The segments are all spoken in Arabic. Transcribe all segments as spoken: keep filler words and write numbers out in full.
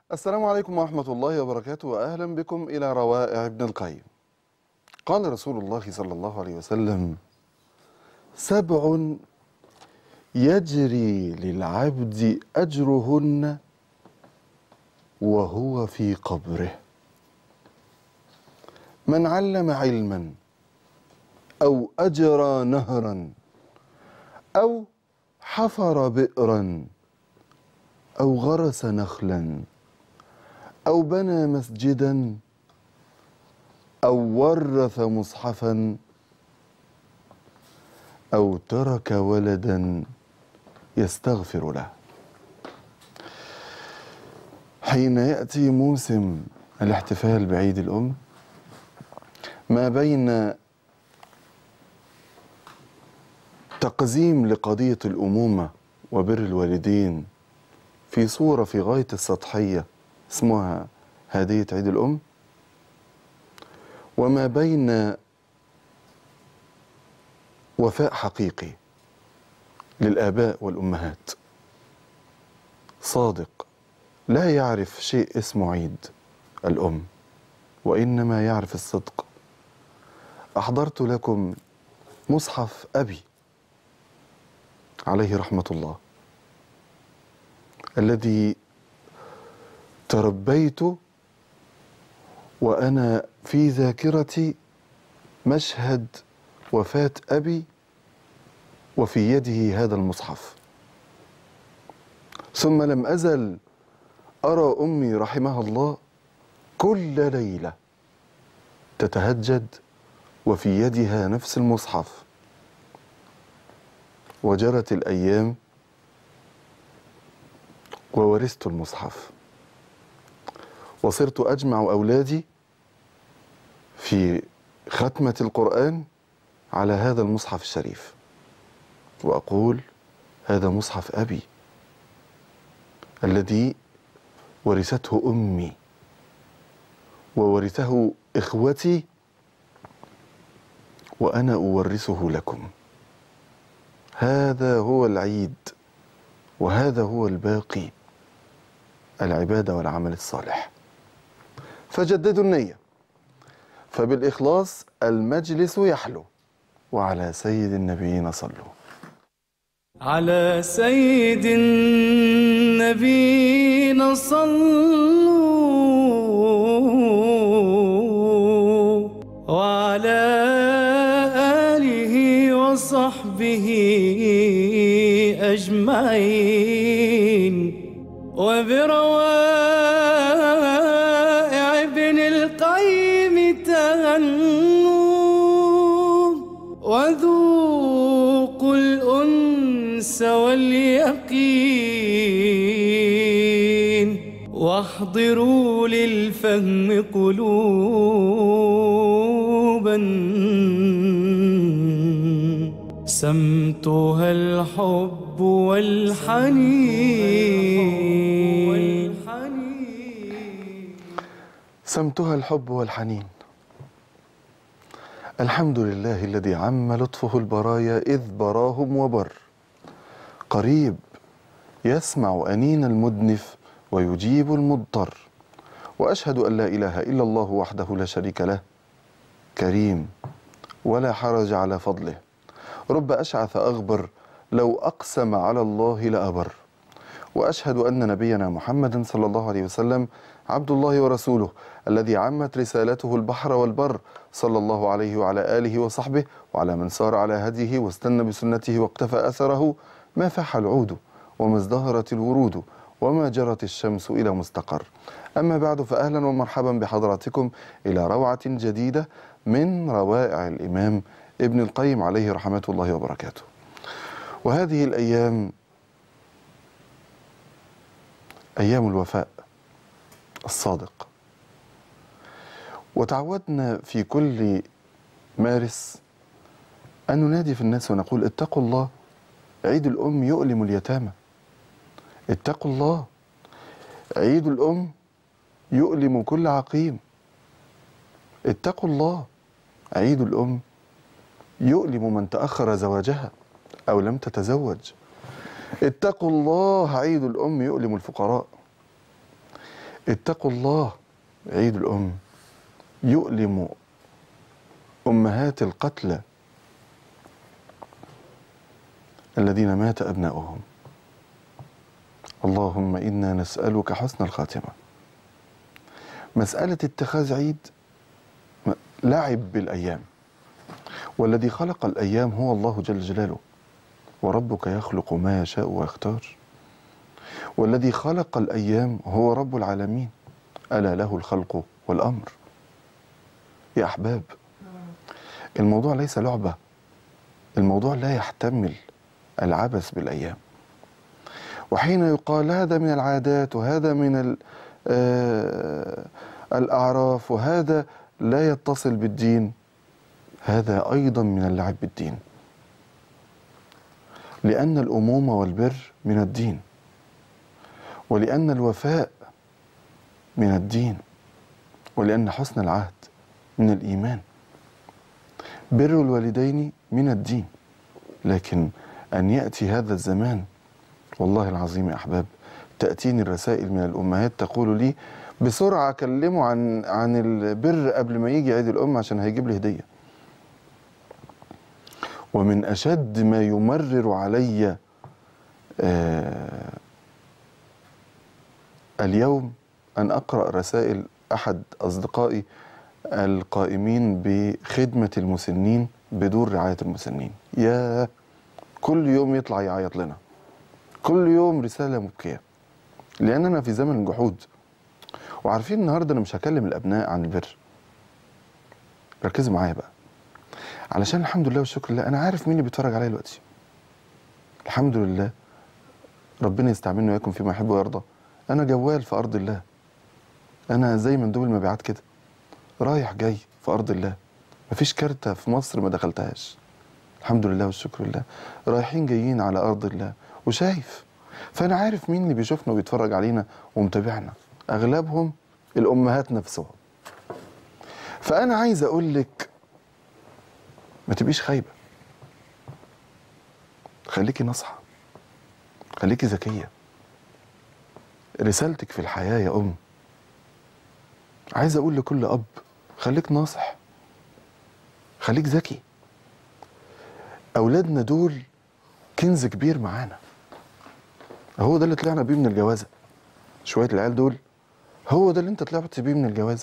السلام عليكم ورحمة الله وبركاته، وأهلا بكم إلى روائع ابن القيم. قال رسول الله صلى الله عليه وسلم: سبع يجري للعبد أجرهن وهو في قبره: من علم علما، أو أجرى نهرا، أو حفر بئرا، أو غرس نخلا، أو بنى مسجدا، أو ورث مصحفا، أو ترك ولدا يستغفر له. حين يأتي موسم الاحتفال بعيد الأم، ما بين تقزيم لقضية الأمومة وبر الوالدين في صورة في غاية السطحية اسمها هدية عيد الأم، وما بين وفاء حقيقي للآباء والأمهات صادق لا يعرف شيء اسمه عيد الأم وإنما يعرف الصدق، أحضرت لكم مصحف أبي عليه رحمة الله، الذي تربيت وأنا في ذاكرتي مشهد وفاة أبي وفي يده هذا المصحف، ثم لم أزل أرى أمي رحمها الله كل ليلة تتهجد وفي يدها نفس المصحف. وجرت الأيام وورثت المصحف، وصرت أجمع أولادي في ختمة القرآن على هذا المصحف الشريف، وأقول: هذا مصحف أبي الذي ورثته أمي وورثه إخوتي، وأنا أورثه لكم. هذا هو العيد، وهذا هو الباقي، العبادة والعمل الصالح. فجددوا النية، فبالإخلاص المجلس يحلو، وعلى سيد النبيين صلوا. على سيد النبيين صلوا، وعلى آله وصحبه أجمعين، وبروائع ابن القيم تهنوا، وذوقوا الأنس واليقين، واحضروا للفهم قلوبا سمتها الحب والحنين. سمتها الحب والحنين. الحمد لله الذي عم لطفه البرايا إذ براهم وبر، قريب يسمع أنين المدنف ويجيب المضطر، وأشهد أن لا إله إلا الله وحده لا شريك له، كريم ولا حرج على فضله، رب أشعث أغبر لو أقسم على الله لأبر. وأشهد أن نبينا محمدا صلى الله عليه وسلم عبد الله ورسوله، الذي عمت رسالته البحر والبر، صلى الله عليه وعلى آله وصحبه وعلى من سار على هديه واستنى بسنته واقتفى أثره، ما فاح العود وما ازدهرت الورود وما جرت الشمس إلى مستقر. أما بعد، فأهلا ومرحبا بحضراتكم إلى روعة جديدة من روائع الإمام ابن القيم عليه رحمة الله وبركاته. وهذه الأيام أيام الوفاء الصادق، وتعودنا في كل مارس أن ننادي في الناس ونقول: اتقوا الله، عيد الأم يؤلم اليتامى. اتقوا الله، عيد الأم يؤلم كل عقيم. اتقوا الله، عيد الأم يؤلم من تأخر زواجها أو لم تتزوج. اتقوا الله، عيد الأم يؤلم الفقراء. اتقوا الله. عيد الأم يؤلم أمهات القتلى الذين مات أبناؤهم. اللهم إنا نسألك حسن الخاتمة. مسألة اتخاذ عيد لعب بالأيام، والذي خلق الأيام هو الله جل جلاله، وربك يخلق ما يشاء ويختار. والذي خلق الأيام هو رب العالمين، ألا له الخلق والأمر. يا أحباب، الموضوع ليس لعبة، الموضوع لا يحتمل العبث بالأيام. وحين يقال هذا من العادات وهذا من الأعراف وهذا لا يتصل بالدين، هذا أيضا من اللعب بالدين، لأن الأمومة والبر من الدين، ولأن الوفاء من الدين، ولأن حسن العهد من الإيمان. بر الوالدين من الدين، لكن أن يأتي هذا الزمان، والله العظيم يا أحباب تأتيني الرسائل من الأمهات تقول لي بسرعة كلموا عن عن البر قبل ما يجي عيد الأم عشان هيجيب لي هدية. ومن أشد ما يمرر علي آه اليوم أن أقرأ رسائل أحد أصدقائي القائمين بخدمة المسنين بدور رعاية المسنين. يا كل يوم يطلع يعيط لنا، كل يوم رسالة مبكية، لأننا في زمن الجحود. وعارفين النهاردة أنا مش هكلم الأبناء عن البر، ركزوا معايا بقى، علشان الحمد لله والشكر لله أنا عارف مين اللي بيتفرج عليا دلوقتي. الحمد لله، ربنا يستعملنا وياكم فيما يحب ويرضى. أنا جوال في أرض الله، أنا زي مندوب المبيعات كده، رايح جاي في أرض الله، مفيش كارتة في مصر ما دخلتهاش، الحمد لله والشكر لله. رايحين جايين على أرض الله وشايف، فأنا عارف مين اللي بيشوفنا وبيتفرج علينا ومتابعنا، أغلبهم الأمهات نفسهم. فأنا عايز أقول لك ما تبقيش خايبة، خليكي ناصحة، خليكي ذكية. رسالتك في الحياة يا أم، عايز أقول لكل أب خليك ناصح، خليك ذكي. أولادنا دول كنز كبير معانا، هو ده اللي طلعنا بيه من الجوازة. شوية العيال دول هو ده اللي انت طلعت بيه من الجوازة.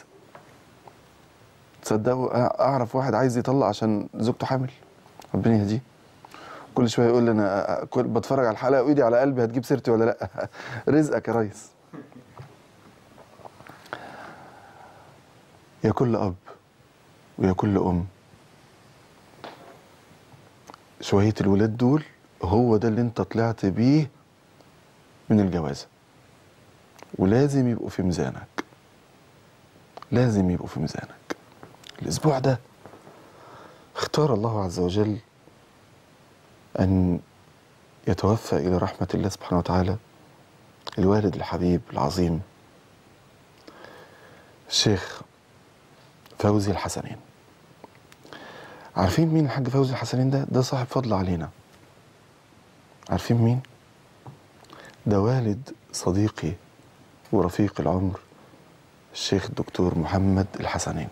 تصدقوا أعرف واحد عايز يطلق عشان زوجته حامل، ربنا يهديه، كل شوية يقول لي أنا كل بتفرج على الحلقة وإيدي على قلبي هتجيب سيرتي ولا لأ. رزقك يا ريس. يا كل أب ويا كل أم، شوية الولاد دول هو ده اللي انت طلعت بيه من الجوازة، ولازم يبقوا في ميزانك، لازم يبقوا في ميزانك. الأسبوع ده اختار الله عز وجل أن يتوفى إلى رحمة الله سبحانه وتعالى الوالد الحبيب العظيم الشيخ فوزي الحسنين. عارفين مين الحاج فوزي الحسنين ده؟ ده صاحب فضل علينا. عارفين مين؟ ده والد صديقي ورفيق العمر الشيخ الدكتور محمد الحسنين.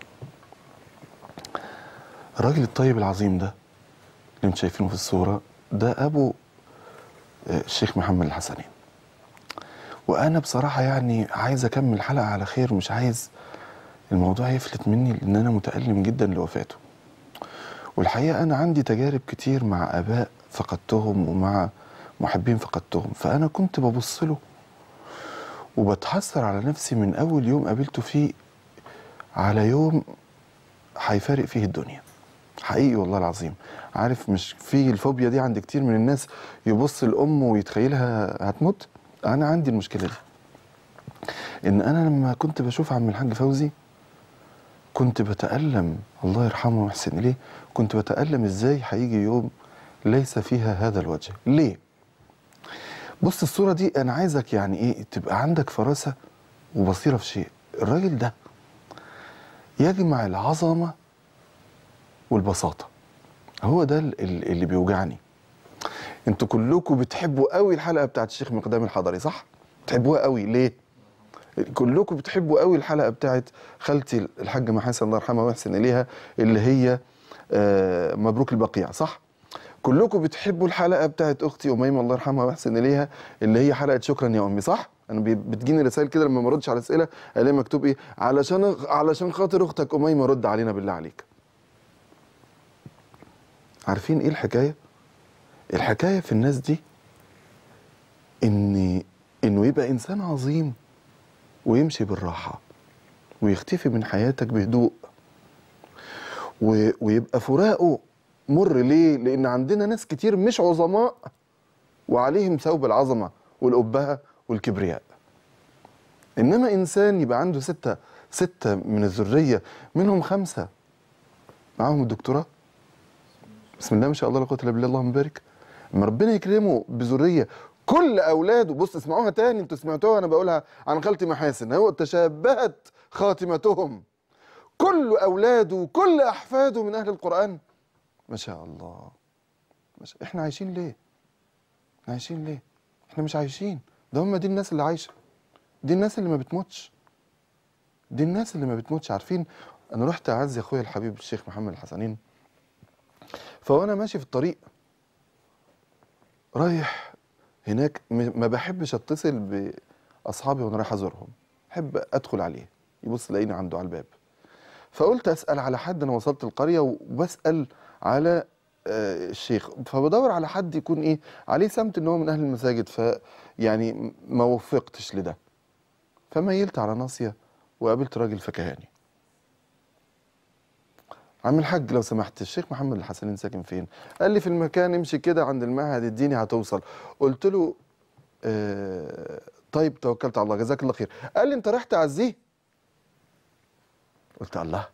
الراجل الطيب العظيم ده اللي انتم شايفينه في الصورة ده أبو الشيخ محمد الحسنين. وأنا بصراحة يعني عايز أكمل الحلقة على خير، مش عايز الموضوع يفلت مني لأن أنا متألم جدا لوفاته. والحقيقة أنا عندي تجارب كتير مع آباء فقدتهم ومع محبين فقدتهم، فأنا كنت ببص له وبتحسر على نفسي من أول يوم قابلته فيه على يوم هيفارق فيه الدنيا. حقيقي والله العظيم. عارف مش في الفوبيا دي عند كتير من الناس، يبص الأم ويتخيلها هتموت؟ أنا عندي المشكلة دي، إن أنا لما كنت بشوف عم الحاج فوزي كنت بتألم، الله يرحمه ويحسن إليه، كنت بتألم إزاي هيجي يوم ليس فيها هذا الوجه. ليه؟ بص الصورة دي أنا عايزك يعني إيه تبقى عندك فراسة وبصيرة في شيء. الراجل ده يجمع العظمة والبساطة، هو ده اللي بيوجعني. انتوا كلكم بتحبوا قوي الحلقة بتاعت الشيخ مقدام الحضري، صح؟ بتحبوها قوي. ليه؟ كلكم بتحبوا قوي الحلقه بتاعت خالتي الحاجه محاسن الله يرحمها ويحسن اليها، اللي هي آه مبروك البقيع، صح؟ كلكم بتحبوا الحلقه بتاعت اختي اميمه الله يرحمها ويحسن اليها، اللي هي حلقه شكرا يا امي، صح؟ انا بي- بتجيني رسائل كده لما ما اردش على اسئله الاقي مكتوب ايه، علشان علشان خاطر اختك اميمه رد علينا بالله عليك. عارفين ايه الحكايه؟ الحكايه في الناس دي ان انه يبقى انسان عظيم ويمشي بالراحه ويختفي من حياتك بهدوء، و... ويبقى فراقه مر. ليه؟ لان عندنا ناس كتير مش عظماء وعليهم ثوب العظمه والأبهة والكبرياء. انما انسان يبقى عنده ستة ستة من الذريه، منهم خمسه معاهم الدكتوراه، بسم الله ما شاء الله لا قوه الا بالله اللهم بارك، اما ربنا يكرمه بذريه كل اولاده، بص اسمعوها تاني، انتوا سمعتوها انا بقولها عن خالتي محاسن، هو تشابهت خاتمتهم، كل اولاده وكل احفاده من اهل القران ما شاء الله. ما شاء. احنا عايشين ليه؟ احنا عايشين ليه؟ احنا مش عايشين، ده هم دي الناس اللي عايشه، دي الناس اللي ما بتموتش، دي الناس اللي ما بتموتش. عارفين انا رحت اعزي اخويا الحبيب الشيخ محمد الحسنين، فوانا ماشي في الطريق رايح هناك، م- ما بحبش اتصل باصحابي وانا رايح ازورهم، احب ادخل عليه يبص لاقيني عنده على الباب. فقلت اسال على حد، انا وصلت القريه وبسال على آه، الشيخ، فبدور على حد يكون ايه عليه سمت ان هو من اهل المساجد، ف يعني ما وفقتش لده، فميلت على ناصيه وقابلت راجل فكهاني. عم الحاج لو سمحت الشيخ محمد الحسنين ساكن فين؟ قال لي في المكان، امشي كده عند المعهد اديني هتوصل. قلت له آه طيب توكلت على الله جزاك الله خير. قال لي انت رايح تعزيه؟ قلت الله،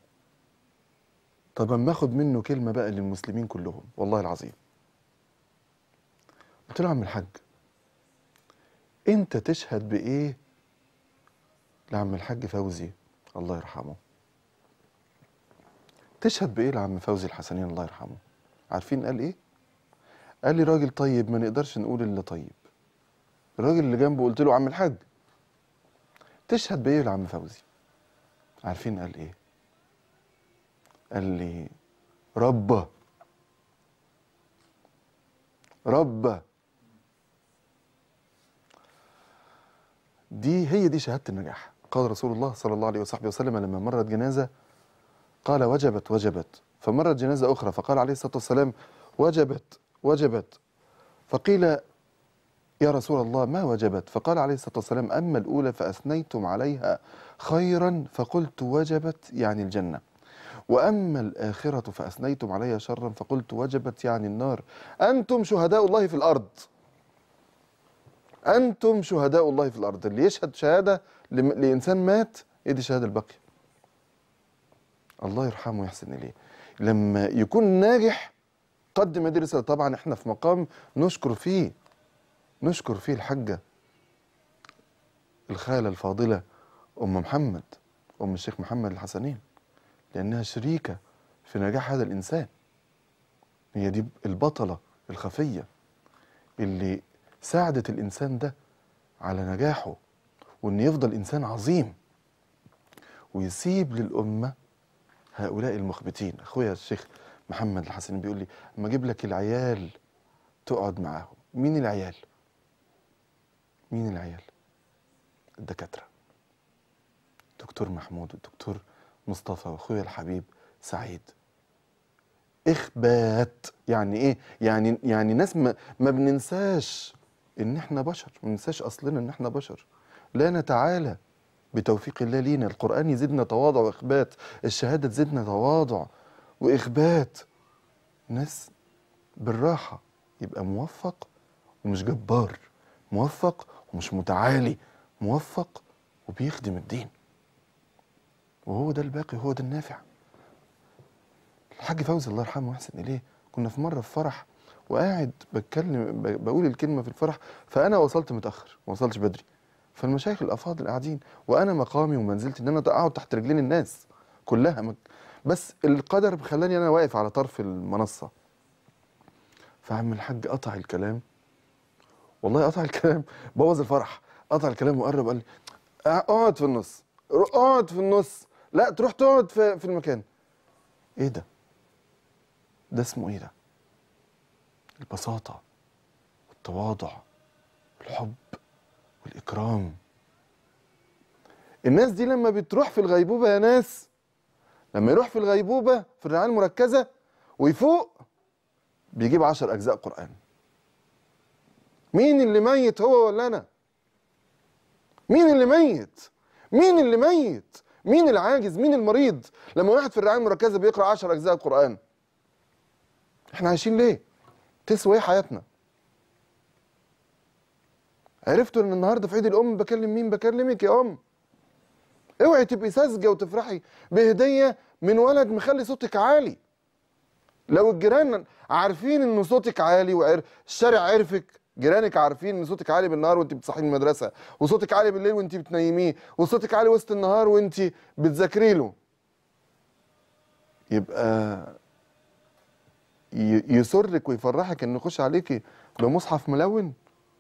طب اما اخد منه كلمه بقى للمسلمين كلهم والله العظيم. قلت له يا عم الحاج انت تشهد بايه لعم الحاج فوزي الله يرحمه؟ تشهد بايه لعم فوزي الحسنين الله يرحمه؟ عارفين قال ايه؟ قال لي راجل طيب ما نقدرش نقول الا طيب. الراجل اللي جنبه قلت له عم الحاج تشهد بايه لعم فوزي؟ عارفين قال ايه؟ قال لي ربه ربه. دي هي دي شهاده النجاح. قال رسول الله صلى الله عليه وصحبه وسلم لما مرت جنازه قال وجبت وجبت، فمرت جنازه اخرى فقال عليه الصلاه والسلام وجبت وجبت، فقيل يا رسول الله ما وجبت؟ فقال عليه الصلاه والسلام اما الاولى فاثنيتم عليها خيرا فقلت وجبت يعني الجنه، وأما الآخرة فأثنيتم عليها شرا فقلت وجبت يعني النار. أنتم شهداء الله في الأرض، أنتم شهداء الله في الأرض. اللي يشهد شهادة لم- لإنسان مات يدي شهادة الباقية. الله يرحمه ويحسن إليه. لما يكون ناجح قدم هذه الرسالة. طبعا احنا في مقام نشكر فيه نشكر فيه الحاجة الخالة الفاضلة أم محمد، أم الشيخ محمد الحسنين، لأنها شريكة في نجاح هذا الإنسان. هي دي البطلة الخفية اللي ساعدت الإنسان ده على نجاحه وإن يفضل إنسان عظيم ويسيب للأمة هؤلاء المخبتين. أخويا الشيخ محمد الحسن بيقول لي أما أجيب لك العيال تقعد معاهم. مين العيال؟ مين العيال؟ الدكاترة، دكتور محمود والدكتور مصطفى وأخويا الحبيب سعيد. إخبات يعني إيه؟ يعني يعني ناس ما, ما بننساش إن إحنا بشر، ما بننساش أصلنا إن إحنا بشر، لا نتعالى بتوفيق الله لينا. القرآن يزيدنا تواضع وإخبات، الشهادة تزيدنا تواضع وإخبات. ناس بالراحة يبقى موفق ومش جبار، موفق ومش متعالي، موفق وبيخدم الدين، وهو ده الباقي، هو ده النافع. الحاج فوزي الله يرحمه ويحسن إليه، كنا في مرة في فرح وقاعد بتكلم ب- بقول الكلمة في الفرح، فأنا وصلت متأخر ما وصلتش بدري، فالمشايخ الأفاضل قاعدين وأنا مقامي ومنزلتي إن أنا أقعد تحت رجلين الناس كلها مك... بس القدر خلاني أنا واقف على طرف المنصة. فعم الحاج قطع الكلام، والله قطع الكلام، بوظ الفرح، قطع الكلام وقرب قال لي اقعد في النص، اقعد في النص، لا تروح تقعد في في المكان. ايه ده؟ ده اسمه ايه ده؟ البساطة والتواضع والحب والإكرام. الناس دي لما بتروح في الغيبوبة يا ناس، لما يروح في الغيبوبة في الرعاية المركزة ويفوق بيجيب عشر أجزاء قرآن. مين اللي ميت، هو ولا أنا؟ مين اللي ميت؟ مين اللي ميت؟ مين العاجز؟ مين المريض؟ لما واحد في الرعاية المركزة بيقرأ عشر أجزاء قرآن، احنا عايشين ليه؟ تسوى ايه حياتنا؟ عرفتوا ان النهارده في عيد الام بكلم مين؟ بكلمك يا ام. اوعي تبقي ساذجه وتفرحي بهديه من ولد مخلي صوتك عالي. لو الجيران عارفين ان صوتك عالي والشارع عرفك، جيرانك عارفين ان صوتك عالي بالنهار وانت بتصحي من المدرسه، وصوتك عالي بالليل وانت بتنيميه، وصوتك عالي وسط النهار وانت بتذاكري له، يبقى يسرك ويفرحك ان يخش عليكي بمصحف ملون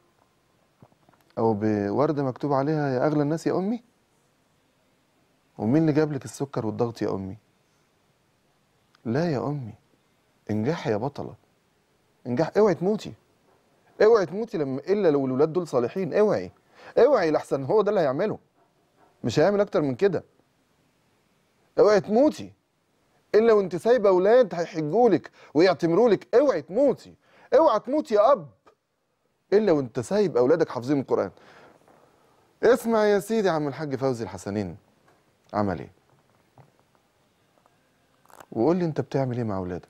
او بورده مكتوب عليها يا اغلى الناس يا امي؟ ومين اللي جاب لك السكر والضغط يا امي؟ لا يا امي، انجحي يا بطله، انجح. اوعي تموتي، اوعي تموتي لما الا لو الولاد دول صالحين. اوعي اوعي لحسن هو ده اللي هيعمله، مش هيعمل اكتر من كده. اوعي تموتي الا وانت سايبه اولاد هيحجولك ويعتمرولك. اوعي تموتي، اوعي تموتي يا اب الا وانت سايب اولادك حافظين القران. اسمع يا سيدي عم الحاج فوزي الحسنين عمل ايه، وقول لي انت بتعمل ايه مع اولادك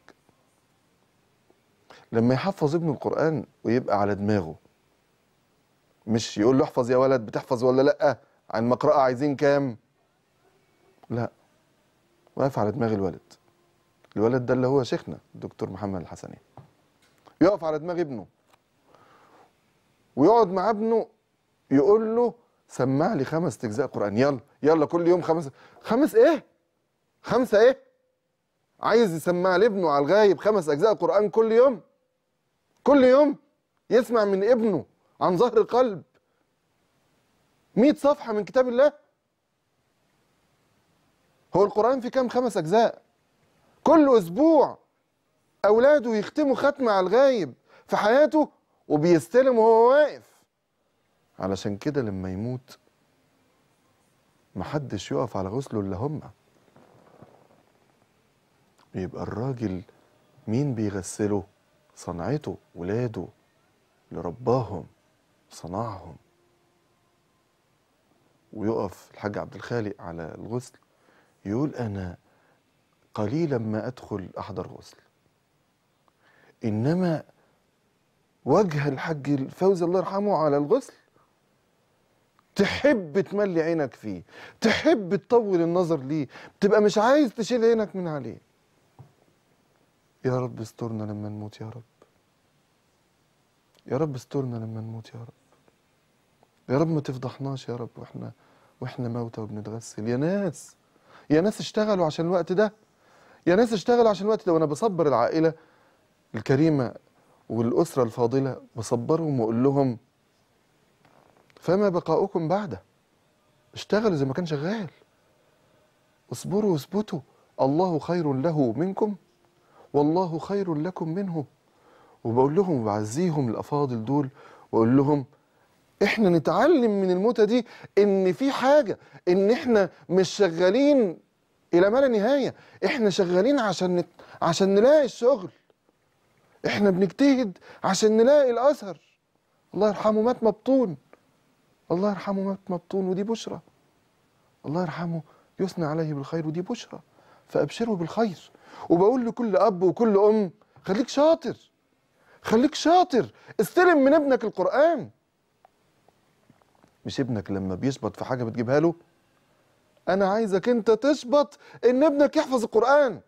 لما يحفظ ابنه القران ويبقى على دماغه. مش يقول له احفظ يا ولد، بتحفظ ولا لا؟ عن مقرأة عايزين كام؟ لا، واقف على دماغ الولد. الولد ده اللي هو شيخنا الدكتور محمد الحسني، يقف على دماغ ابنه ويقعد مع ابنه يقول له سمع لي خمس اجزاء قرآن. يلا يلا كل يوم خمس. خمس ايه؟ خمسة ايه؟ عايز يسمع لابنه على الغايب خمس اجزاء قرآن كل يوم؟ كل يوم يسمع من ابنه عن ظهر القلب مئة صفحة من كتاب الله. هو القرآن فيه كام؟ خمس أجزاء. كل أسبوع أولاده يختموا ختمة على الغايب في حياته وبيستلم وهو واقف. علشان كده لما يموت محدش يقف على غسله إلا هم. يبقى الراجل مين بيغسله؟ صنعته، ولاده اللي رباهم صنعهم. ويقف الحاج عبد الخالق على الغسل يقول أنا قليلا ما أدخل أحضر غسل، إنما وجه الحاج الفوزي الله يرحمه على الغسل تحب تملي عينك فيه، تحب تطول النظر ليه، تبقى مش عايز تشيل عينك من عليه. يا رب استرنا لما نموت، يا رب يا رب استرنا لما نموت، يا رب يا رب ما تفضحناش يا رب واحنا واحنا موتى وبنتغسل. يا ناس يا ناس اشتغلوا عشان الوقت ده، يا ناس اشتغلوا عشان الوقت ده. وانا بصبر العائله الكريمه والاسره الفاضله، بصبرهم واقول لهم فما بقاؤكم بعده. اشتغلوا زي ما كان شغال، اصبروا واثبتوا، الله خير له منكم والله خير لكم منه. وبقول لهم وبعزيهم الافاضل دول واقول لهم احنا نتعلم من الموتة دي ان في حاجة، ان احنا مش شغالين الى ما لا نهاية، احنا شغالين عشان نت... عشان نلاقي الشغل، احنا بنجتهد عشان نلاقي الاثر. الله يرحمه مات مبطون، الله يرحمه مات مبطون ودي بشرى. الله يرحمه يثنى عليه بالخير ودي بشرى، فابشروا بالخير. وبقول لكل اب وكل ام خليك شاطر، خليك شاطر، استلم من ابنك القرآن. مش ابنك لما بيشبط في حاجة بتجيبها له، أنا عايزك أنت تشبط إن ابنك يحفظ القرآن.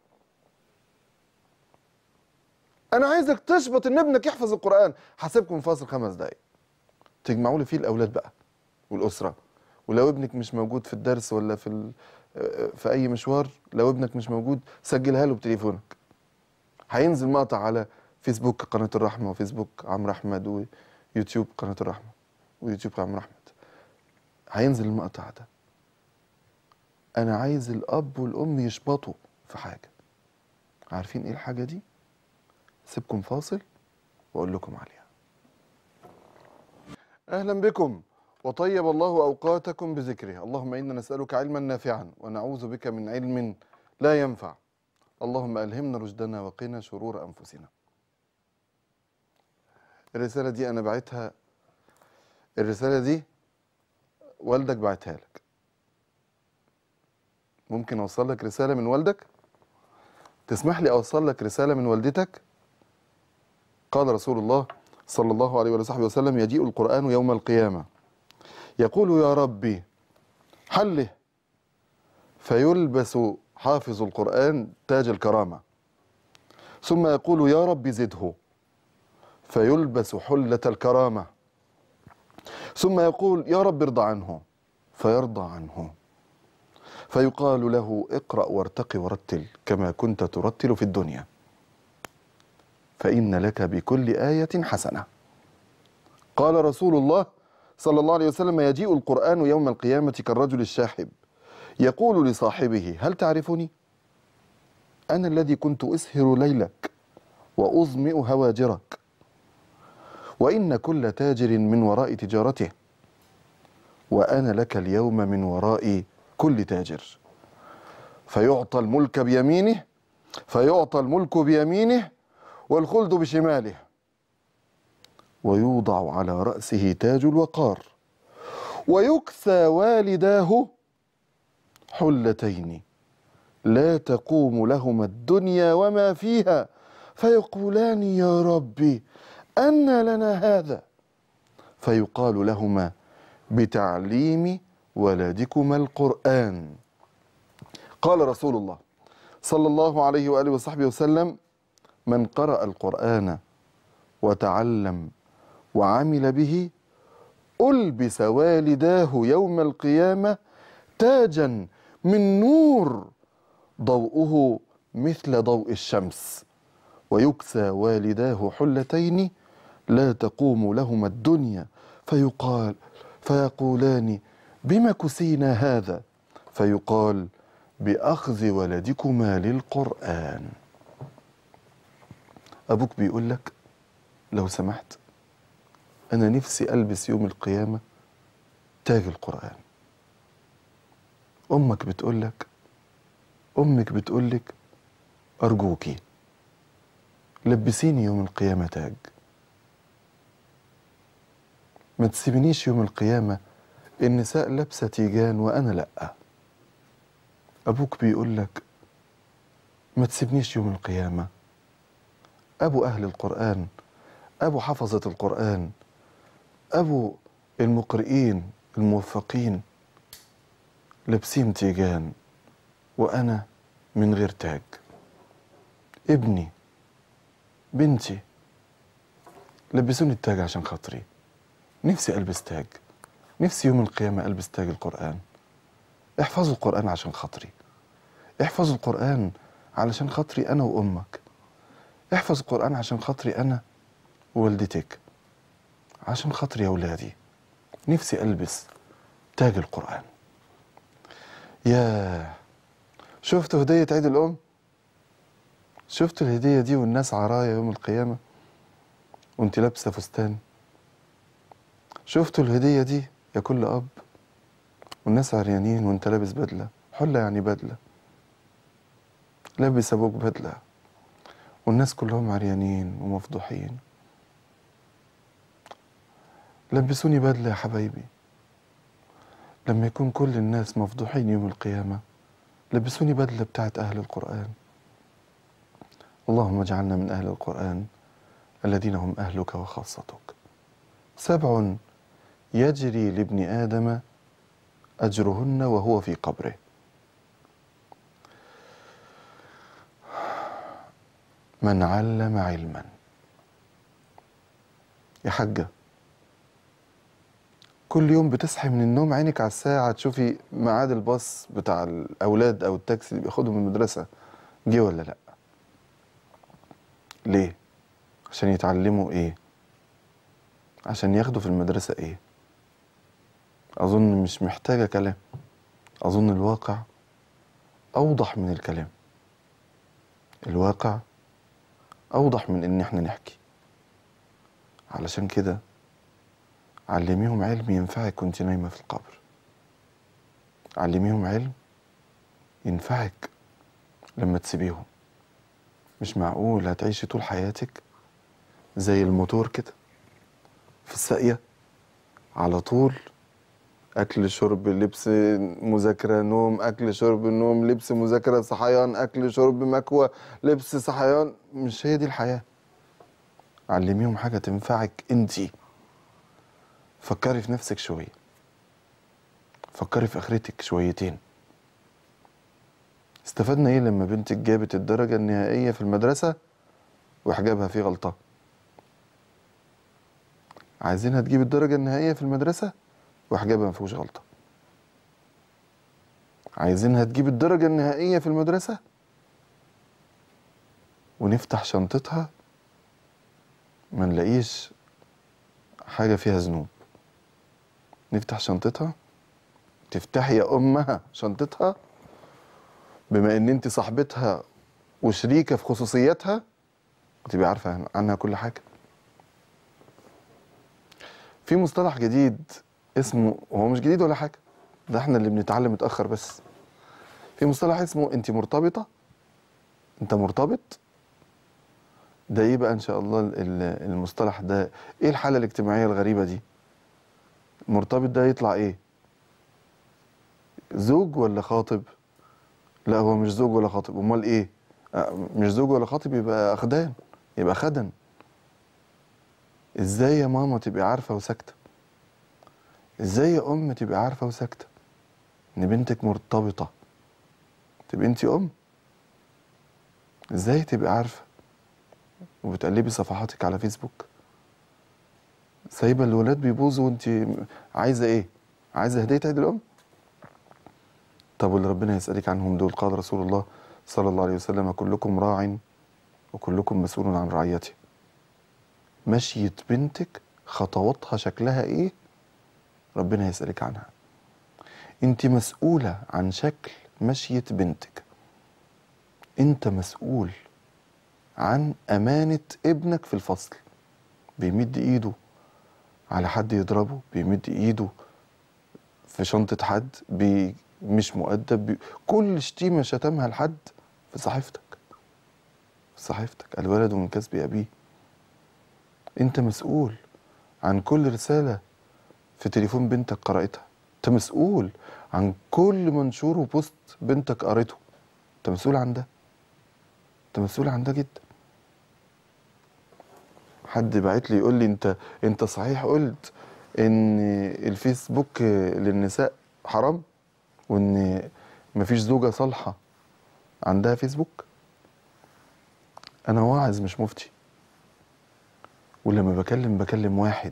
أنا عايزك تشبط إن ابنك يحفظ القرآن. هسيبكم فاصل خمس دقايق تجمعوا لي فيه الأولاد بقى والأسرة. ولو ابنك مش موجود في الدرس ولا في ال... في أي مشوار، لو ابنك مش موجود سجلها له بتليفونك. هينزل مقطع على فيسبوك قناة الرحمة، وفيسبوك عمرو أحمد، ويوتيوب قناة الرحمة، ويوتيوب عمرو أحمد. هينزل المقطع ده. أنا عايز الأب والأم يشبطوا في حاجة. عارفين إيه الحاجة دي؟ سيبكم فاصل وأقول لكم عليها. أهلا بكم وطيب الله أوقاتكم بذكره. اللهم إنا نسألك علما نافعا ونعوذ بك من علم لا ينفع. اللهم ألهمنا رشدنا وقنا شرور أنفسنا. الرسالة دي أنا بعتها، الرسالة دي والدك بعتها لك. ممكن أوصل لك رسالة من والدك؟ تسمح لي أوصل لك رسالة من والدتك؟ قال رسول الله صلى الله عليه وصحبه وسلم: يجيء القرآن يوم القيامة يقول يا ربي حله، فيلبس حافظ القرآن تاج الكرامة، ثم يقول يا رب زده، فيلبس حلة الكرامة، ثم يقول يا رب ارضى عنه، فيرضى عنه، فيقال له اقرأ وارتق ورتل كما كنت ترتل في الدنيا، فإن لك بكل آية حسنة. قال رسول الله صلى الله عليه وسلم: يجيء القرآن يوم القيامة كالرجل الشاحب يقول لصاحبه هل تعرفني؟ أنا الذي كنت أسهر ليلك وأظمئ هواجرك، وإن كل تاجر من وراء تجارته، وأنا لك اليوم من وراء كل تاجر. فيعطى الملك بيمينه فيعطى الملك بيمينه والخلد بشماله، ويوضع على رأسه تاج الوقار، ويكسى والداه حلتين لا تقوم لهما الدنيا وما فيها، فيقولان يا ربي أنى لنا هذا؟ فيقال لهما بتعليم ولدكما القرآن. قال رسول الله صلى الله عليه وآله وصحبه وسلم: من قرأ القرآن وتعلم وعمل به ألبس والداه يوم القيامة تاجا من نور ضوءه مثل ضوء الشمس، ويكسى والداه حلتين لا تقوم لهما الدنيا، فيقال فيقولان بما كسينا هذا؟ فيقال بأخذ ولدكما للقرآن. أبوك بيقول لك لو سمحت أنا نفسي ألبس يوم القيامة تاج القرآن. أمك بتقول لك أمك بتقول لك أرجوكي لبسيني يوم القيامة تاج، ما تسيبنيش يوم القيامة النساء لابسة تيجان وأنا لأ. أبوك بيقول لك ما تسيبنيش يوم القيامة أبو أهل القرآن، أبو حفظة القرآن، أبو المقرئين الموفقين لابسين تيجان وأنا من غير تاج. ابني بنتي لبسوني التاج عشان خاطري، نفسي ألبس تاج، نفسي يوم القيامة ألبس تاج القرآن. احفظوا القرآن عشان خاطري، احفظوا القرآن علشان خاطري أنا وأمك، احفظ القرآن عشان خاطري أنا ووالدتك، عشان خاطري يا ولادي نفسي ألبس تاج القرآن. يا شفتوا هدية عيد الأم؟ شفتوا الهدية دي والناس عرايا يوم القيامة وانت لابسة فستان؟ شفتوا الهدية دي يا كل أب والناس عريانين وانت لابس بدلة؟ حلة يعني بدلة، لابس أبوك بدلة والناس كلهم عريانين ومفضوحين. لبسوني بدلة يا حبايبي لما يكون كل الناس مفضوحين يوم القيامة، لبسوني بدلة بتاعت أهل القرآن. اللهم اجعلنا من أهل القرآن الذين هم أهلك وخاصتك. سبع يجري لابن آدم أجرهن وهو في قبره. من علم علما. يا حاجة كل يوم بتصحي من النوم عينك على الساعة تشوفي ميعاد الباص بتاع الأولاد أو التاكسي اللي بياخدهم من المدرسة جه ولا لأ؟ ليه؟ عشان يتعلموا إيه؟ عشان ياخدوا في المدرسة إيه؟ أظن مش محتاجة كلام. أظن الواقع أوضح من الكلام. الواقع أوضح من إن إحنا نحكي. علشان كده علميهم علم ينفعك وانت نايمة في القبر. علميهم علم ينفعك لما تسيبيهم. مش معقول هتعيشي طول حياتك زي الموتور كده في الساقية، على طول أكل شرب لبس مذاكرة نوم، أكل شرب نوم لبس مذاكرة صحيان، أكل شرب مكوى لبس صحيان. مش هي دي الحياة. علميهم حاجة تنفعك انتي. فكري في نفسك شوية، فكري في آخرتك شويتين. استفدنا ايه لما بنتك جابت الدرجة النهائية في المدرسة وحجابها فيه غلطة؟ عايزينها تجيب الدرجة النهائية في المدرسة وحجابها مفيهوش غلطة. عايزينها تجيب الدرجة النهائية في المدرسة ونفتح شنطتها ما نلاقيش حاجة فيها ذنوب. نفتح شنطتها، تفتحي يا أمها شنطتها بما إن أنت صاحبتها وشريكة في خصوصياتها وتبقي عارفة عنها كل حاجة. في مصطلح جديد اسمه، وهو مش جديد ولا حاجة، ده احنا اللي بنتعلم متأخر بس. في مصطلح اسمه انت مرتبطة، انت مرتبط. ده ايه بقى ان شاء الله المصطلح ده؟ ايه الحالة الاجتماعية الغريبة دي؟ مرتبط ده يطلع ايه؟ زوج ولا خاطب؟ لا هو مش زوج ولا خاطب، امال ايه؟ مش زوج ولا خاطب يبقى اخدان، يبقى خدن. ازاي يا ماما تبقي عارفة وساكتة؟ ازاي يا ام تبقي عارفة وساكتة ان بنتك مرتبطة؟ تبقي انتي ام؟ ازاي تبقي عارفة وبتقلبي صفحاتك على فيسبوك سايبة الولاد بيبوظوا وانتي عايزة ايه؟ عايزة هدية عيد الام؟ طب واللي ربنا يسألك عنهم دول، قال رسول الله صلى الله عليه وسلم كلكم راع وكلكم مسؤول عن رعيته. مشية بنتك خطواتها شكلها ايه؟ ربنا يسألك عنها. انت مسؤولة عن شكل مشية بنتك. انت مسؤول عن أمانة ابنك في الفصل. بيمد ايده على حد يضربه، بيمد ايده في شنطة حد، بي مش مؤدب، بي كل شتيمة شتمها لحد في صحيفتك، في صحيفتك. الولد من كسب أبيه. انت مسؤول عن كل رسالة في تليفون بنتك قرأتها. انت مسؤول عن كل منشور وبوست بنتك قريته. انت مسؤول عن ده، انت مسؤول عن ده جدا. حد بعت لي يقول لي انت انت صحيح قلت ان الفيسبوك للنساء حرام وان مفيش زوجة صالحة عندها فيسبوك؟ انا واعظ مش مفتي، ولما بكلم بكلم واحد،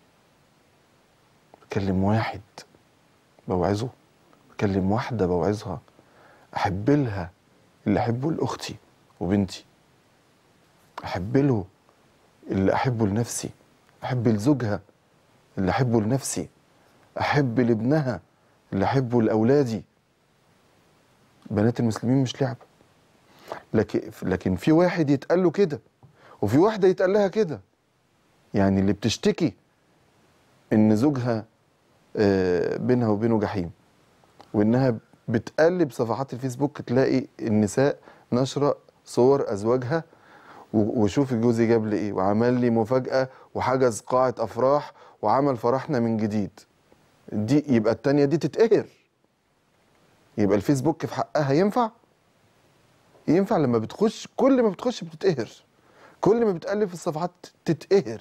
بكلم واحد بوعظه، بكلم واحدة بوعظها. احب لها اللي احبه لاختي وبنتي، احب له اللي احبه لنفسي، احب لزوجها اللي احبه لنفسي، احب لابنها اللي احبه لاولادي. بنات المسلمين مش لعبه. لكن لكن في واحد يتقال له كده وفي واحده يتقال لها كده. يعني اللي بتشتكي ان زوجها بينها وبينه جحيم، وانها بتقلب صفحات الفيسبوك تلاقي النساء نشره صور ازواجها، وشوف جوزي جاب لي ايه وعمل لي مفاجاه وحجز قاعه افراح وعمل فرحنا من جديد. دي يبقى التانية دي تتقهر. يبقى الفيسبوك في حقها ينفع؟ ينفع لما بتخش، كل ما بتخش بتتقهر، كل ما بتقلب في الصفحات تتقهر.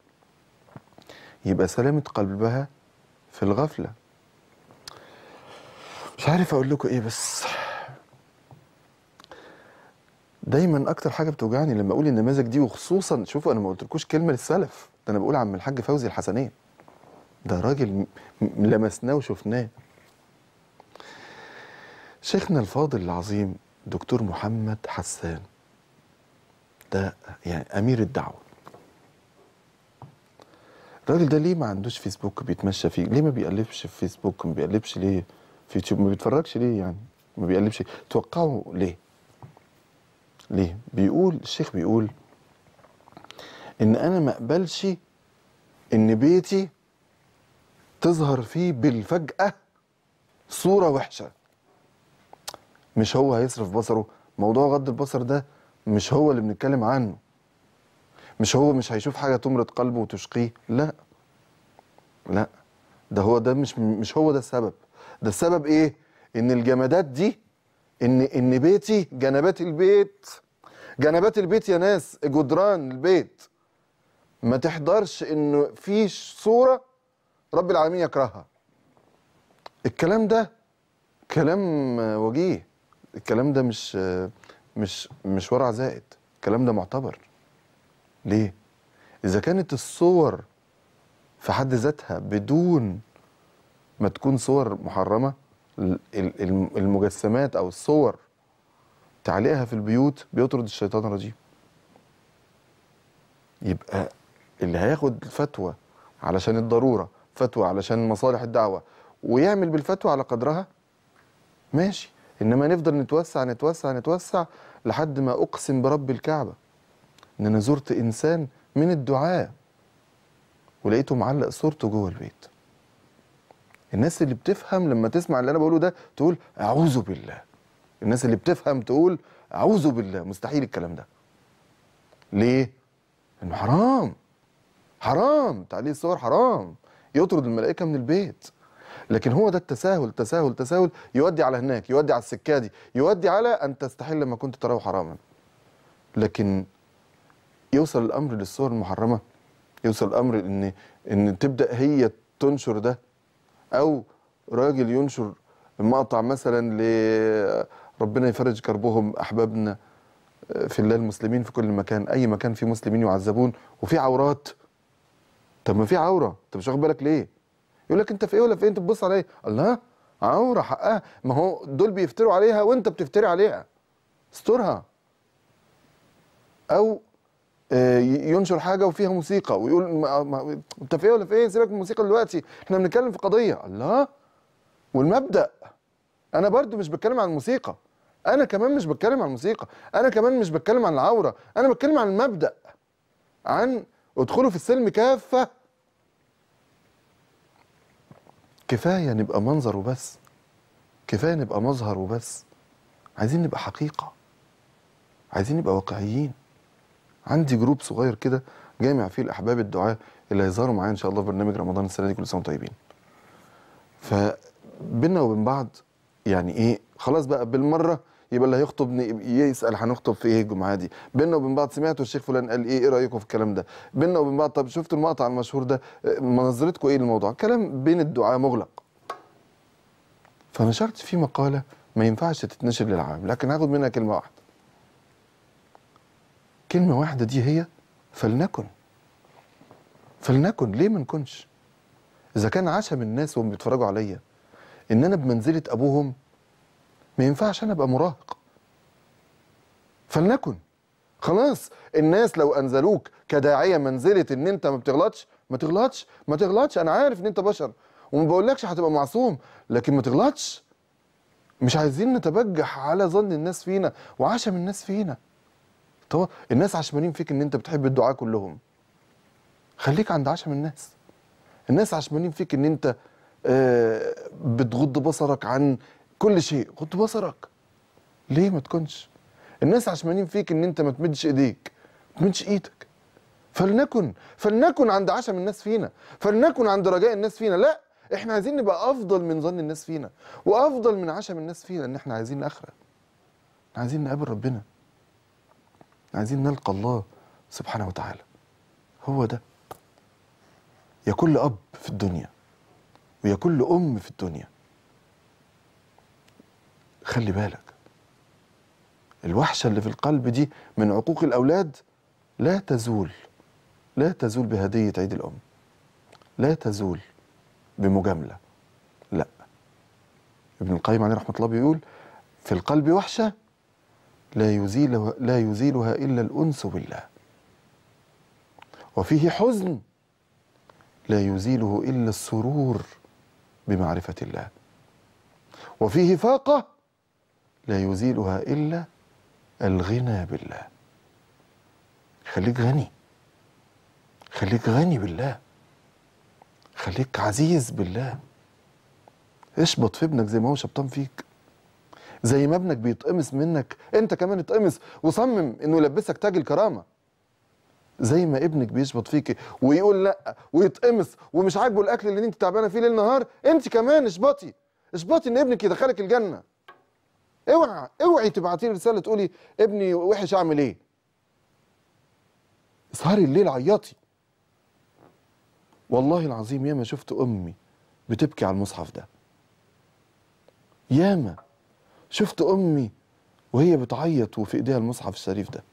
يبقى سلامة قلبها في الغفلة. مش عارف اقول لكم ايه، بس دايما اكتر حاجة بتوجعني لما اقول النماذج دي، وخصوصا شوفوا انا ما قلتلكوش كلمة للسلف، ده انا بقول عم الحاج فوزي الحسنين، ده راجل لمسناه وشفناه. شيخنا الفاضل العظيم دكتور محمد حسان، ده يعني أمير الدعوة. الراجل ده ليه ما عندوش فيسبوك بيتمشى فيه؟ ليه ما بيقلبش في فيسبوك؟ ما بيقلبش ليه في يوتيوب؟ ما بيتفرجش ليه يعني؟ ما بيقلبش؟ توقعوا ليه؟ ليه؟ بيقول الشيخ بيقول ان انا ما اقبلش ان بيتي تظهر فيه بالفجأة صورة وحشة. مش هو هيصرف بصره؟ موضوع غض البصر ده مش هو اللي بنتكلم عنه. مش هو مش هيشوف حاجة تمرض قلبه وتشقيه، لا لا، ده هو ده مش مش هو ده السبب. ده السبب ايه؟ ان الجمادات دي، ان ان بيتي، جنبات البيت، جنبات البيت يا ناس، جدران البيت ما تحضرش انه في صورة رب العالمين يكرهها. الكلام ده كلام وجيه، الكلام ده مش مش مش ورع زائد، الكلام ده معتبر. ليه؟ إذا كانت الصور في حد ذاتها بدون ما تكون صور محرمة، المجسمات أو الصور تعليقها في البيوت بيطرد الشيطان الرجيم. يبقى اللي هياخد فتوى علشان الضرورة، فتوى علشان مصالح الدعوة، ويعمل بالفتوى على قدرها، ماشي. إنما نفضل نتوسع نتوسع نتوسع لحد ما أقسم برب الكعبة إن أنا زرت إنسان من الدعاة ولقيته معلق صورته جوه البيت. الناس اللي بتفهم لما تسمع اللي أنا بقوله ده تقول أعوذ بالله. الناس اللي بتفهم تقول أعوذ بالله، مستحيل الكلام ده. ليه؟ إنه حرام، حرام، تعليق الصور حرام، يطرد الملائكة من البيت. لكن هو ده التساهل، تساهل تساهل يودي على هناك، يودي على السكادي، يودي على أن تستحل ما كنت تراه حراما. لكن يوصل الأمر للصور المحرمة، يوصل الأمر إن إن تبدأ هي تنشر ده، أو راجل ينشر مقطع مثلا ل ربنا يفرج كربهم أحبابنا في الله المسلمين في كل مكان، أي مكان فيه مسلمين يعذبون وفي عورات. طب ما في عورة، أنت مش واخد بالك ليه؟ يقول لك أنت في إيه ولا في إيه؟ أنت بتبص على إيه؟ الله، عورة حقها، ما هو دول بيفتروا عليها وأنت بتفتري عليها، استرها. أو ينشر حاجة وفيها موسيقى ويقول ما ما أنت في إيه ولا في إيه؟ سيبك من الموسيقى دلوقتي، إحنا بنتكلم في قضية. الله، والمبدأ، أنا برضو مش بتكلم عن الموسيقى، أنا كمان مش بتكلم عن الموسيقى، أنا كمان مش بتكلم عن العورة، أنا بتكلم عن المبدأ، عن ادخلوا في السلم كافة. كفاية نبقى منظر وبس، كفاية نبقى مظهر وبس، عايزين نبقى حقيقة، عايزين نبقى واقعيين. عندي جروب صغير كده جامع فيه الأحباب الدعاة اللي هيظهروا معايا إن شاء الله في برنامج رمضان السنة دي، كل سنة وانتم طيبين. فبينا وبين بعض يعني إيه، خلاص بقى بالمرة يبقى اللي هيخطب يسأل هنخطب في ايه الجمعه دي. بينا وبين بعض سمعتوا الشيخ فلان قال ايه، ايه رايكم في الكلام ده؟ بينا وبين بعض طب شفتوا المقطع المشهور ده، نظرتكم ايه للموضوع؟ كلام بين الدعاء مغلق. فنشرت فيه مقاله ما ينفعش تتنشر للعالم، لكن هاخد منها كلمه واحده. كلمه واحده دي هي فلنكن. فلنكن، ليه ما نكونش؟ اذا كان عشم الناس وهم بيتفرجوا عليا ان انا بمنزله ابوهم، ما ينفعش انا ابقى مراهق. فلنكن، خلاص. الناس لو انزلوك كداعيه منزله ان انت ما بتغلطش، ما تغلطش، ما تغلطش. انا عارف ان انت بشر وما بقولكش هتبقى معصوم، لكن ما تغلطش. مش عايزين نتبجح على ظن الناس فينا وعشم الناس فينا. طبعا الناس عشمانين فيك ان انت بتحب الدعاء كلهم، خليك عند عشم الناس. الناس عشمانين فيك ان انت آه بتغض بصرك عن كل شيء، غض بصرك، ليه ما تكونش؟ الناس عشمانين فيك ان انت ما تمدش ايديك، ما تمدش ايدك. فلنكن، فلنكن عند عشم الناس فينا، فلنكن عند رجاء الناس فينا. لا، احنا عايزين نبقى افضل من ظن الناس فينا وافضل من عشم الناس فينا، ان احنا عايزين الاخره، عايزين نقابل ربنا، عايزين نلقى الله سبحانه وتعالى. هو ده. يا كل اب في الدنيا ويا كل ام في الدنيا، خلي بالك الوحشة اللي في القلب دي من عقوق الأولاد لا تزول، لا تزول بهدية عيد الأم، لا تزول بمجاملة، لا. ابن القيم عليه رحمة الله بيقول في القلب وحشة لا يزيلها, لا يزيلها إلا الأنس بالله، وفيه حزن لا يزيله إلا السرور بمعرفة الله، وفيه فاقة لا يزيلها إلا الغنى بالله. خليك غني، خليك غني بالله، خليك عزيز بالله. اشبط في ابنك زي ما هو شبطان فيك، زي ما ابنك بيتقمص منك انت كمان اتقمص وصمم انه يلبسك تاج الكرامه. زي ما ابنك بيشبط فيك ويقول لا ويتقمص ومش عاجبه الاكل اللي انت تعبانه فيه ليل نهار، انت كمان اشبطي، اشبطي ان ابنك يدخلك الجنه. اوعى اوعي تبعتي لي رساله تقولي ابني وحش اعمل ايه. اسهري الليل عيطي. والله العظيم ياما شفت امي بتبكي على المصحف ده، ياما شفت امي وهي بتعيط وفي ايديها المصحف الشريف ده.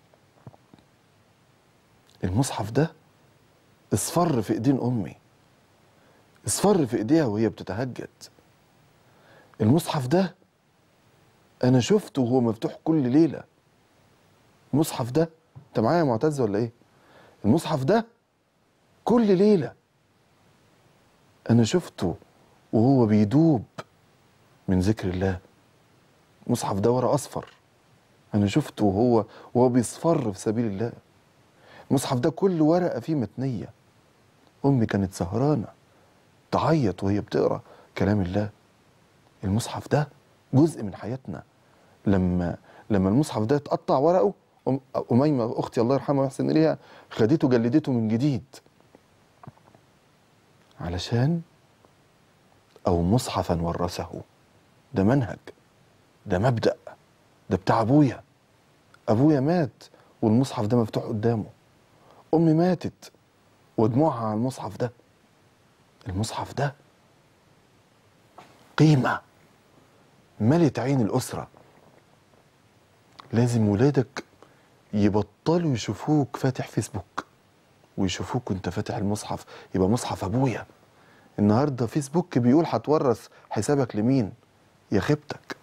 المصحف ده اصفر في ايدين امي، اصفر في ايديها وهي بتتهجد. المصحف ده انا شفته وهو مفتوح كل ليله. المصحف ده انت معايا يا معتز ولا ايه؟ المصحف ده كل ليله انا شفته وهو بيدوب من ذكر الله. المصحف ده ورق اصفر انا شفته وهو وهو بيصفر في سبيل الله. المصحف ده كل ورقه فيه متنيه. امي كانت سهرانه تعيط وهي بتقرا كلام الله. المصحف ده جزء من حياتنا. لما لما المصحف ده اتقطع ورقه، أم أميمة اختي الله يرحمها ويحسن اليها خدته جلدته من جديد، علشان او مصحفا ورثه. ده منهج، ده مبدأ، ده بتاع ابويا. ابويا مات والمصحف ده مفتوح قدامه. امي ماتت ودموعها على المصحف ده. المصحف ده قيمة ملت عين الأسرة. لازم ولادك يبطلوا يشوفوك فاتح فيسبوك ويشوفوك وانت فاتح المصحف، يبقى مصحف ابويا. النهارده فيسبوك بيقول هتورث حسابك لمين؟ يا خيبتك.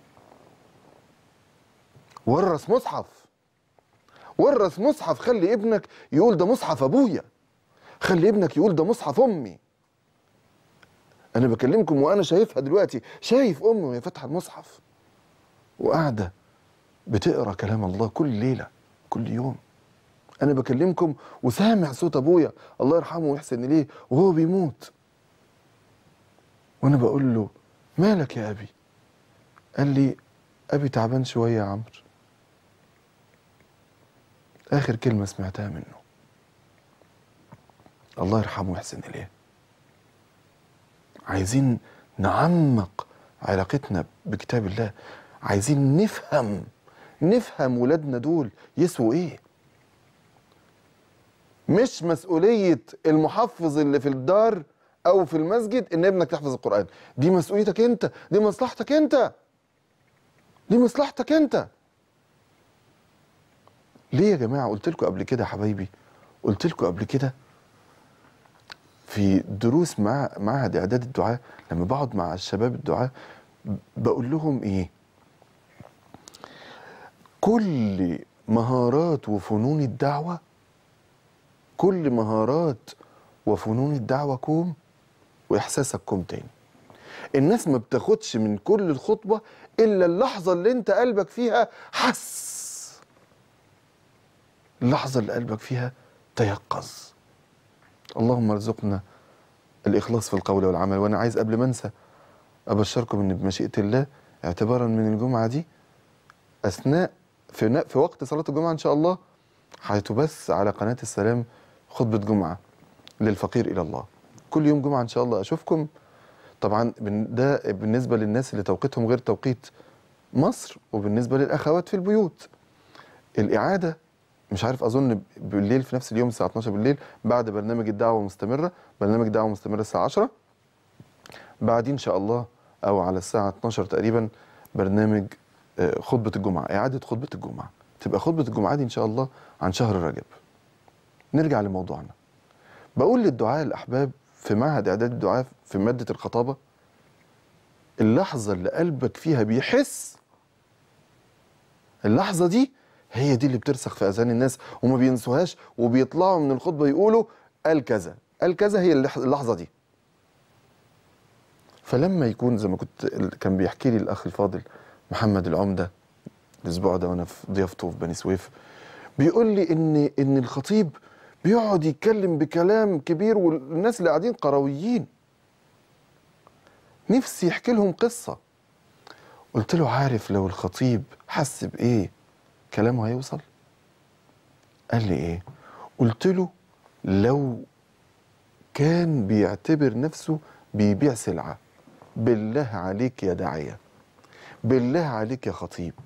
ورث مصحف، ورث مصحف. خلي ابنك يقول ده مصحف ابويا، خلي ابنك يقول ده مصحف امي. انا بكلمكم وانا شايفها دلوقتي، شايف امي وهي فاتحه المصحف وقاعده بتقرا كلام الله كل ليله كل يوم. انا بكلمكم وسامع صوت ابويا الله يرحمه ويحسن اليه وهو بيموت، وانا بقول له مالك يا ابي؟ قال لي ابي تعبان شويه يا عمرو. اخر كلمه سمعتها منه الله يرحمه ويحسن اليه. عايزين نعمق علاقتنا بكتاب الله، عايزين نفهم نفهم ولادنا دول يسووا ايه. مش مسؤولية المحفظ اللي في الدار او في المسجد ان ابنك تحفظ القرآن، دي مسؤوليتك انت، دي مصلحتك انت، دي مصلحتك انت. ليه يا جماعة؟ قلت لكم قبل كده يا حبايبي، قلت لكم قبل كده في دروس مع معهد اعداد الدعاء، لما بقعد مع الشباب الدعاء بقول لهم ايه؟ كل مهارات وفنون الدعوة، كل مهارات وفنون الدعوة كوم وإحساسك كوم تاني. الناس ما بتاخدش من كل الخطبة إلا اللحظة اللي أنت قلبك فيها حس، اللحظة اللي قلبك فيها تيقظ. اللهم ارزقنا الإخلاص في القول والعمل. وأنا عايز قبل ما أنسى أبشركم إن بمشيئة الله اعتبارا من الجمعة دي أثناء في, في وقت صلاة الجمعة إن شاء الله هتبث على قناة السلام خطبة جمعة للفقير إلى الله. كل يوم جمعة إن شاء الله أشوفكم. طبعا ده بالنسبة للناس اللي توقيتهم غير توقيت مصر، وبالنسبة للأخوات في البيوت الإعادة مش عارف أظن بالليل في نفس اليوم الساعة اتناشر بالليل بعد برنامج الدعوة مستمرة. برنامج الدعوة مستمرة الساعة عشرة، بعدين إن شاء الله أو على الساعة اتناشر تقريبا برنامج خطبة الجمعة، إعادة خطبة الجمعة. تبقى خطبة الجمعة دي إن شاء الله عن شهر رجب. نرجع لموضوعنا. بقول للدعاء الأحباب في معهد إعداد الدعاء في مادة الخطابة، اللحظة اللي قلبك فيها بيحس، اللحظة دي هي دي اللي بترسخ في أذهان الناس وما بينسوهاش، وبيطلعوا من الخطبة يقولوا قال كذا قال كذا هي اللحظة دي. فلما يكون زي ما كنت كان بيحكي لي الأخ الفاضل محمد العمدة الأسبوع ده وأنا في ضيافته في بني سويف، بيقول لي إن إن الخطيب بيقعد يتكلم بكلام كبير والناس اللي قاعدين قرويين، نفسي يحكي لهم قصة. قلت له عارف لو الخطيب حس بإيه كلامه هيوصل؟ قال لي إيه؟ قلت له لو كان بيعتبر نفسه بيبيع سلعة. بالله عليك يا داعية، بالله عليك يا خطيب،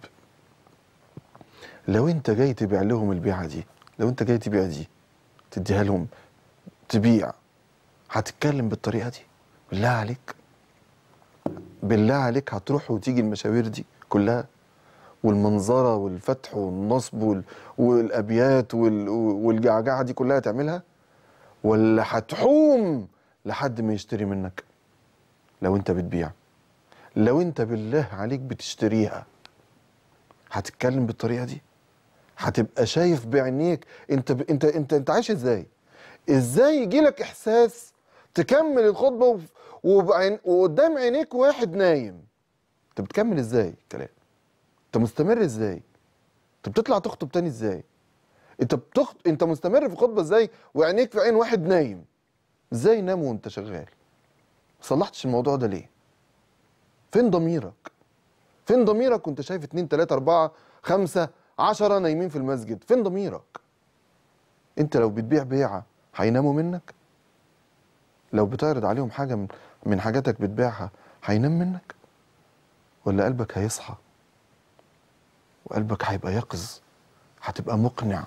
لو انت جاي تبيع لهم البيعة دي، لو انت جاي تبيع دي تديها لهم تبيع، هتتكلم بالطريقة دي؟ بالله عليك، بالله عليك هتروح وتيجي المشاوير دي كلها والمنظرة والفتح والنصب وال... والأبيات وال... والجعجعة دي كلها تعملها؟ ولا هتحوم لحد ما يشتري منك؟ لو انت بتبيع، لو انت بالله عليك بتشتريها، هتتكلم بالطريقة دي؟ هتبقى شايف بعينيك انت ب... انت انت انت عايش ازاي؟ ازاي يجي لك احساس تكمل الخطبة و... وبعين... وقدام عينيك واحد نايم؟ انت بتكمل ازاي الكلام؟ انت مستمر ازاي؟ انت بتطلع تخطب تاني ازاي؟ انت بتخط... انت مستمر في الخطبة ازاي وعينيك في عين واحد نايم؟ ازاي نام وانت شغال؟ صلحتش الموضوع ده ليه؟ فين ضميرك؟ فين ضميرك وانت شايف اتنين تلاتة اربعة خمسة عشرة نايمين في المسجد؟ فين ضميرك؟ انت لو بتبيع بيعة هيناموا منك؟ لو بتعرض عليهم حاجة من من حاجاتك بتبيعها هينام منك؟ ولا قلبك هيصحى وقلبك هيبقى يقظ، هتبقى مقنع؟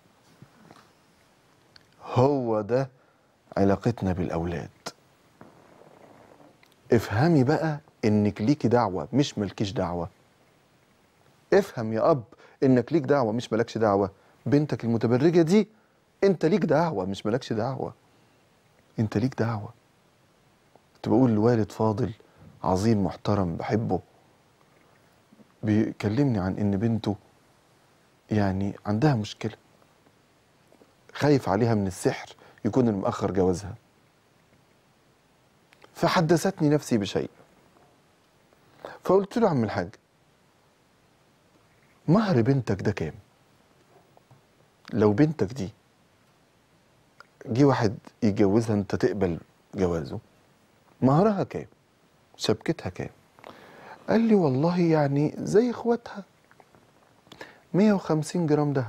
هو ده علاقتنا بالأولاد. افهمي بقى انك ليكي دعوة مش ملكيش دعوة. افهم يا اب انك ليك دعوة مش ملكش دعوة. بنتك المتبرجة دي انت ليك دعوة مش ملكش دعوة، انت ليك دعوة. كنت بقول لوالد فاضل عظيم محترم بحبه بيكلمني عن ان بنته يعني عندها مشكلة، خايف عليها من السحر يكون المأخر جوازها. فحدثتني نفسي بشيء، فقلت له عم الحاج مهر بنتك ده كام؟ لو بنتك دي جه واحد يتجوزها انت تقبل جوازه، مهرها كام؟ شبكتها كام؟ قال لي والله يعني زي اخواتها مية وخمسين جرام دهب.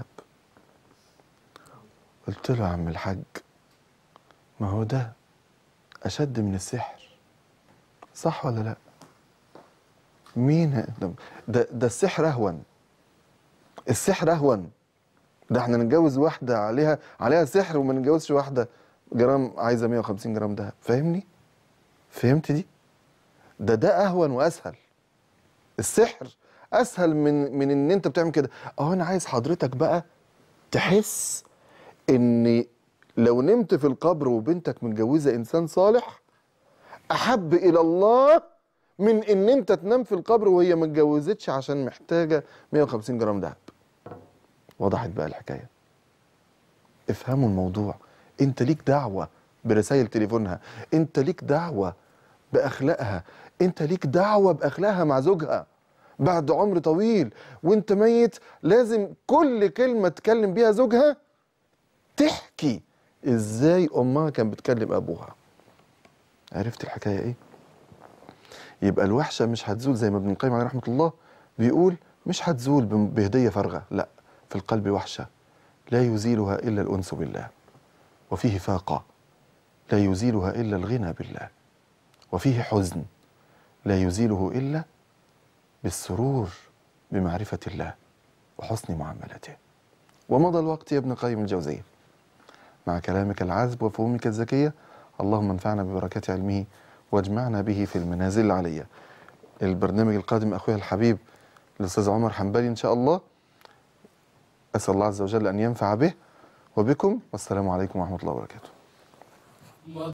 قلت له يا عم الحاج ما هو ده اشد من السحر، صح ولا لا؟ مين ده؟ ده السحر اهون، السحر اهون. ده احنا نتجوز واحده عليها عليها سحر وما نتجوزش واحده جرام عايزه مية وخمسين جرام دهب. فاهمني؟ فهمت دي؟ ده ده اهون واسهل. السحر اسهل من من ان انت بتعمل كده. اه انا عايز حضرتك بقى تحس ان لو نمت في القبر وبنتك متجوزه انسان صالح احب الى الله من ان انت تنام في القبر وهي ما اتجوزتش عشان محتاجه مية وخمسين جرام دهب. وضحت بقى الحكايه؟ افهموا الموضوع. انت ليك دعوه برسائل تليفونها، انت ليك دعوه باخلاقها، انت ليك دعوه باخلاقها مع زوجها بعد عمر طويل وانت ميت. لازم كل كلمه تكلم بيها زوجها تحكي ازاي امها كانت بتكلم ابوها. عرفت الحكايه ايه؟ يبقى الوحشه مش هتزول زي ما ابن القيم عليه رحمه الله بيقول، مش هتزول بهديه فارغه، لا، في القلب وحشه لا يزيلها الا الانس بالله، وفيه فاقه لا يزيلها الا الغنى بالله، وفيه حزن لا يزيله الا بالسرور بمعرفه الله وحسن معاملته. ومضى الوقت يا ابن قيم الجوزية مع كلامك العذب وفهومك الذكية. اللهم انفعنا ببركات علمه واجمعنا به في المنازل العلية. البرنامج القادم أخويا الحبيب الأستاذ عمر حنبلي إن شاء الله، أسأل الله عز وجل أن ينفع به وبكم، والسلام عليكم ورحمة الله وبركاته.